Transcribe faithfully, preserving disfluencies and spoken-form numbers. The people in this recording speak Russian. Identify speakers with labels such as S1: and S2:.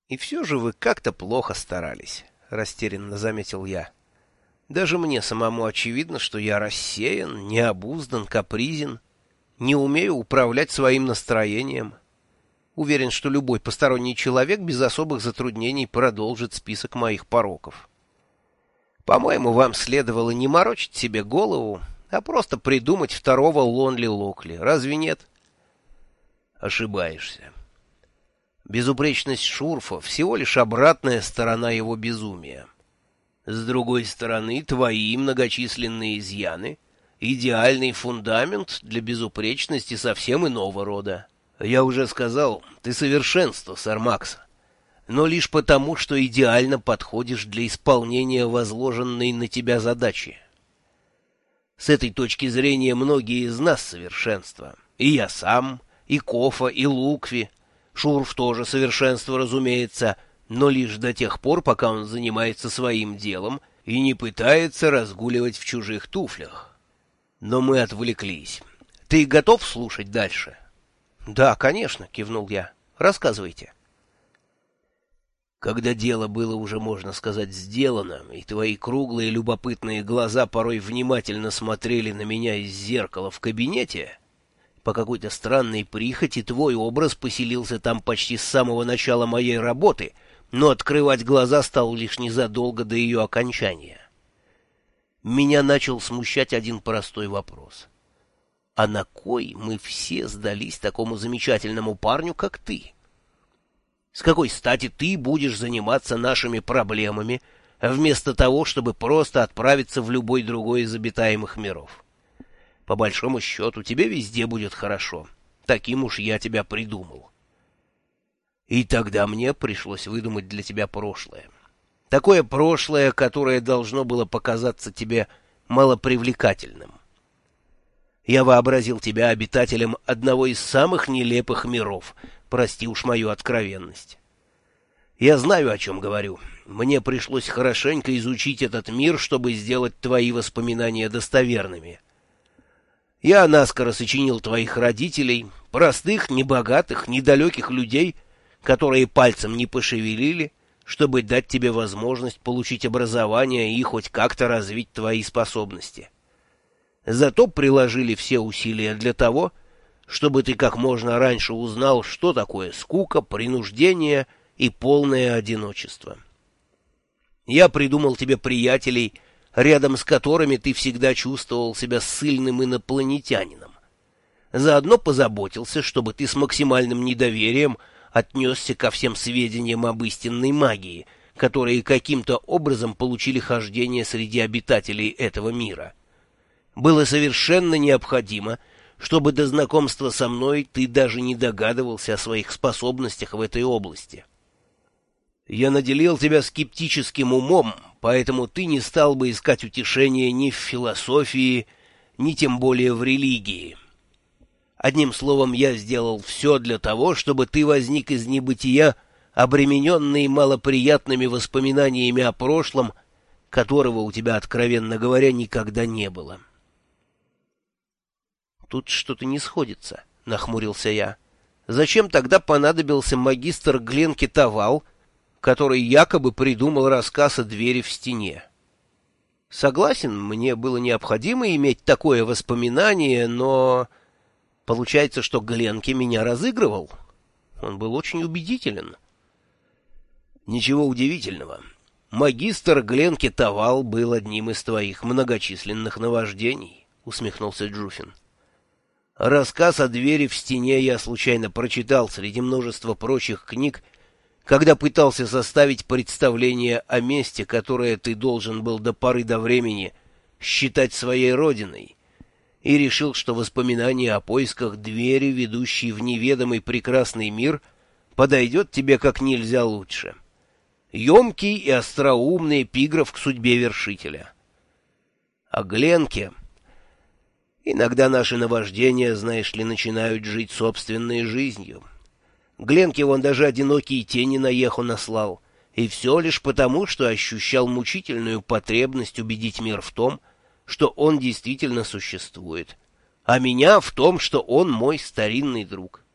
S1: И все же вы как-то плохо старались, — растерянно заметил я. Даже мне самому очевидно, что я рассеян, необуздан, капризен, не умею управлять своим настроением. Уверен, что любой посторонний человек без особых затруднений продолжит список моих пороков. По-моему, вам следовало не морочить себе голову, а просто придумать второго Лонли Локли. Разве нет? Ошибаешься. Безупречность Шурфа — всего лишь обратная сторона его безумия. С другой стороны, твои многочисленные изъяны — идеальный фундамент для безупречности совсем иного рода. Я уже сказал, ты совершенство, сэр Макс, но лишь потому, что идеально подходишь для исполнения возложенной на тебя задачи. С этой точки зрения многие из нас совершенство. И я сам, и Кофа, и Лукви. Шурф тоже совершенство, разумеется, но лишь до тех пор, пока он занимается своим делом и не пытается разгуливать в чужих туфлях. Но мы отвлеклись. Ты готов слушать дальше? — Да, конечно, — кивнул я. — Рассказывайте. Когда дело было уже, можно сказать, сделано, и твои круглые любопытные глаза порой внимательно смотрели на меня из зеркала в кабинете, по какой-то странной прихоти твой образ поселился там почти с самого начала моей работы, но открывать глаза стал лишь незадолго до ее окончания. Меня начал смущать один простой вопрос. А на кой мы все сдались такому замечательному парню, как ты? С какой стати ты будешь заниматься нашими проблемами, вместо того, чтобы просто отправиться в любой другой из обитаемых миров? По большому счету, тебе везде будет хорошо. Таким уж я тебя придумал. И тогда мне пришлось выдумать для тебя прошлое. Такое прошлое, которое должно было показаться тебе малопривлекательным. Я вообразил тебя обитателем одного из самых нелепых миров, прости уж мою откровенность. Я знаю, о чем говорю. Мне пришлось хорошенько изучить этот мир, чтобы сделать твои воспоминания достоверными. Я наскоро сочинил твоих родителей, простых, небогатых, недалеких людей, которые пальцем не пошевелили, чтобы дать тебе возможность получить образование и хоть как-то развить твои способности. Зато приложили все усилия для того, чтобы ты как можно раньше узнал, что такое скука, принуждение и полное одиночество. Я придумал тебе приятелей, рядом с которыми ты всегда чувствовал себя ссыльным инопланетянином. Заодно позаботился, чтобы ты с максимальным недоверием отнесся ко всем сведениям об истинной магии, которые каким-то образом получили хождение среди обитателей этого мира. Было совершенно необходимо, чтобы до знакомства со мной ты даже не догадывался о своих способностях в этой области. Я наделил тебя скептическим умом, поэтому ты не стал бы искать утешения ни в философии, ни тем более в религии. Одним словом, я сделал все для того, чтобы ты возник из небытия, обремененный малоприятными воспоминаниями о прошлом, которого у тебя, откровенно говоря, никогда не было. Тут что-то не сходится, — нахмурился я. Зачем тогда понадобился магистр Гленки Тавал, который якобы придумал рассказ о двери в стене? Согласен, мне было необходимо иметь такое воспоминание, но... Получается, что Гленки меня разыгрывал. Он был очень убедителен. Ничего удивительного. Магистр Гленки Тавал был одним из твоих многочисленных наваждений, — усмехнулся Джуфин. Рассказ о двери в стене я случайно прочитал среди множества прочих книг, когда пытался составить представление о месте, которое ты должен был до поры до времени считать своей родиной, и решил, что воспоминание о поисках двери, ведущей в неведомый прекрасный мир, подойдет тебе как нельзя лучше. Емкий и остроумный эпиграф к судьбе вершителя. А Гленке... Иногда наши наваждения, знаешь ли, начинают жить собственной жизнью. Гленке вон даже одинокие тени на Еху наслал, и все лишь потому, что ощущал мучительную потребность убедить мир в том, что он действительно существует, а меня в том, что он мой старинный друг.